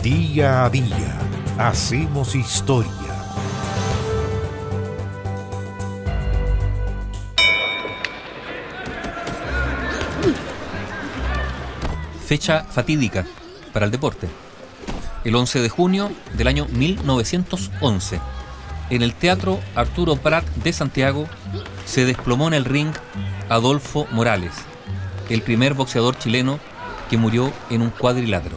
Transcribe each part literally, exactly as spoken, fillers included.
Día a día hacemos historia. Fecha fatídica para el deporte. El once de junio del año mil novecientos once, en el Teatro Arturo Prat de Santiago, se desplomó en el ring Adolfo Morales, el primer boxeador chileno que murió en un cuadrilátero.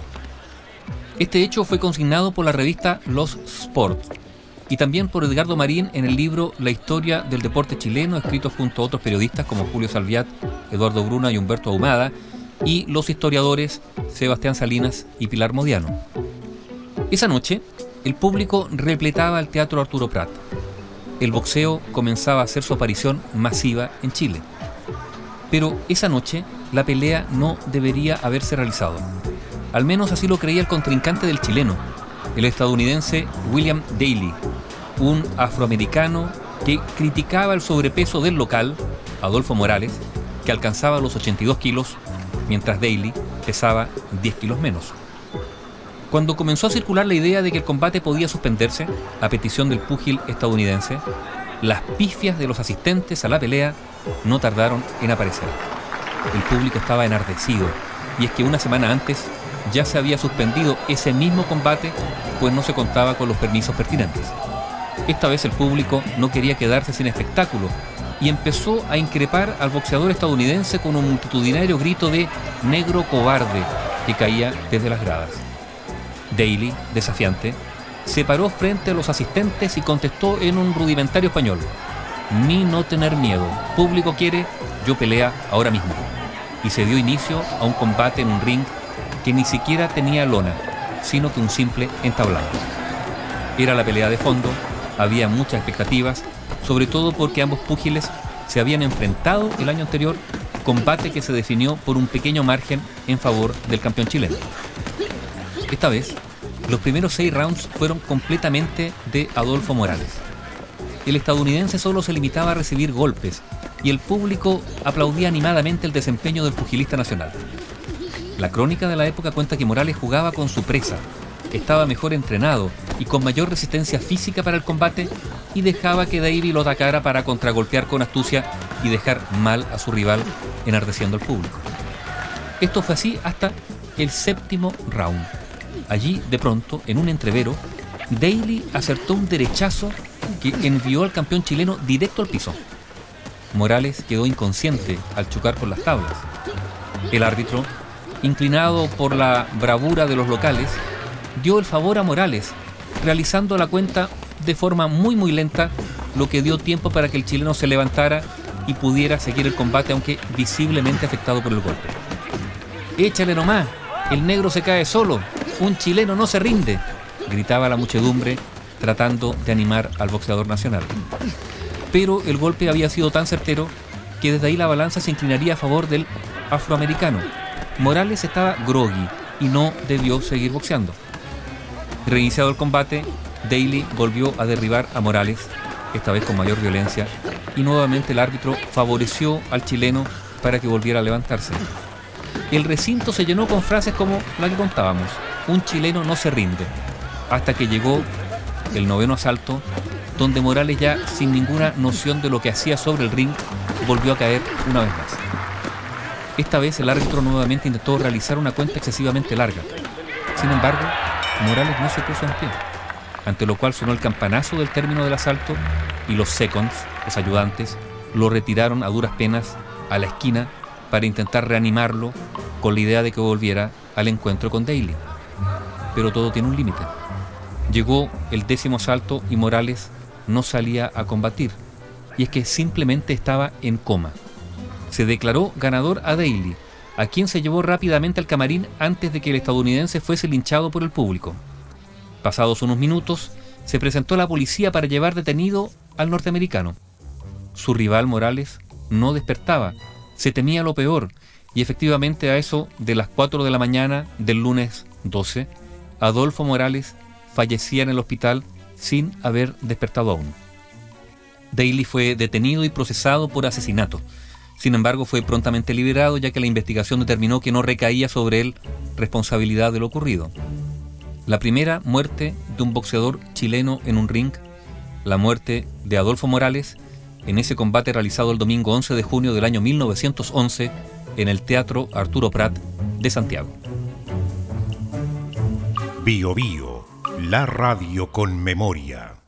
Este hecho fue consignado por la revista Los Sports y también por Edgardo Marín en el libro La historia del deporte chileno, escrito junto a otros periodistas como Julio Salviat, Eduardo Bruna y Humberto Ahumada, y los historiadores Sebastián Salinas y Pilar Modiano. Esa noche, el público repletaba el Teatro Arturo Prat. El boxeo comenzaba a hacer su aparición masiva en Chile. Pero esa noche, la pelea no debería haberse realizado. Al menos así lo creía el contrincante del chileno, el estadounidense William Daley, un afroamericano que criticaba el sobrepeso del local, Adolfo Morales, que alcanzaba los ochenta y dos kilos, mientras Daley pesaba diez kilos menos. Cuando comenzó a circular la idea de que el combate podía suspenderse, a petición del púgil estadounidense, las pifias de los asistentes a la pelea no tardaron en aparecer. El público estaba enardecido, y es que una semana antes ya se había suspendido ese mismo combate, pues no se contaba con los permisos pertinentes. Esta vez el público no quería quedarse sin espectáculo y empezó a increpar al boxeador estadounidense con un multitudinario grito de "negro cobarde" que caía desde las gradas. Daley, desafiante, se paró frente a los asistentes y contestó en un rudimentario español: "Mi no tener miedo, público quiere, yo pelea ahora mismo". Y se dio inicio a un combate en un ring que ni siquiera tenía lona, sino que un simple entablado. Era la pelea de fondo, había muchas expectativas, sobre todo porque ambos púgiles se habían enfrentado el año anterior, combate que se definió por un pequeño margen en favor del campeón chileno. Esta vez, los primeros seis rounds fueron completamente de Adolfo Morales. El estadounidense solo se limitaba a recibir golpes y el público aplaudía animadamente el desempeño del pugilista nacional. La crónica de la época cuenta que Morales jugaba con su presa, estaba mejor entrenado y con mayor resistencia física para el combate, y dejaba que Daley lo atacara para contragolpear con astucia y dejar mal a su rival, enardeciendo al público. Esto fue así hasta el séptimo round. Allí, de pronto, en un entrevero, Daley acertó un derechazo que envió al campeón chileno directo al piso. Morales quedó inconsciente al chocar con las tablas. El árbitro, inclinado por la bravura de los locales, dio el favor a Morales, realizando la cuenta de forma muy muy lenta, lo que dio tiempo para que el chileno se levantara y pudiera seguir el combate, aunque visiblemente afectado por el golpe. "Échale nomás, el negro se cae solo, un chileno no se rinde", gritaba la muchedumbre, tratando de animar al boxeador nacional. Pero el golpe había sido tan certero que desde ahí la balanza se inclinaría a favor del afroamericano. Morales estaba groggy y no debió seguir boxeando. Reiniciado el combate, Daley volvió a derribar a Morales, esta vez con mayor violencia, y nuevamente el árbitro favoreció al chileno para que volviera a levantarse. El recinto se llenó con frases como la que contábamos: "un chileno no se rinde", hasta que llegó el noveno asalto, donde Morales, ya sin ninguna noción de lo que hacía sobre el ring, volvió a caer una vez más. Esta vez el árbitro nuevamente intentó realizar una cuenta excesivamente larga. Sin embargo, Morales no se puso en pie, ante lo cual sonó el campanazo del término del asalto y los seconds, los ayudantes, lo retiraron a duras penas a la esquina para intentar reanimarlo con la idea de que volviera al encuentro con Daley. Pero todo tiene un límite. Llegó el décimo asalto y Morales no salía a combatir, y es que simplemente estaba en coma. Se declaró ganador a Daley, a quien se llevó rápidamente al camarín antes de que el estadounidense fuese linchado por el público. Pasados unos minutos, se presentó la policía para llevar detenido al norteamericano. Su rival Morales no despertaba, se temía lo peor, y efectivamente a eso de las cuatro de la mañana del lunes doce, Adolfo Morales fallecía en el hospital sin haber despertado aún. Daley fue detenido y procesado por asesinato. Sin embargo, fue prontamente liberado, ya que la investigación determinó que no recaía sobre él responsabilidad de lo ocurrido. La primera muerte de un boxeador chileno en un ring, la muerte de Adolfo Morales en ese combate realizado el domingo once de junio del año mil novecientos once en el Teatro Arturo Prat de Santiago. Bio Bio, la radio con memoria.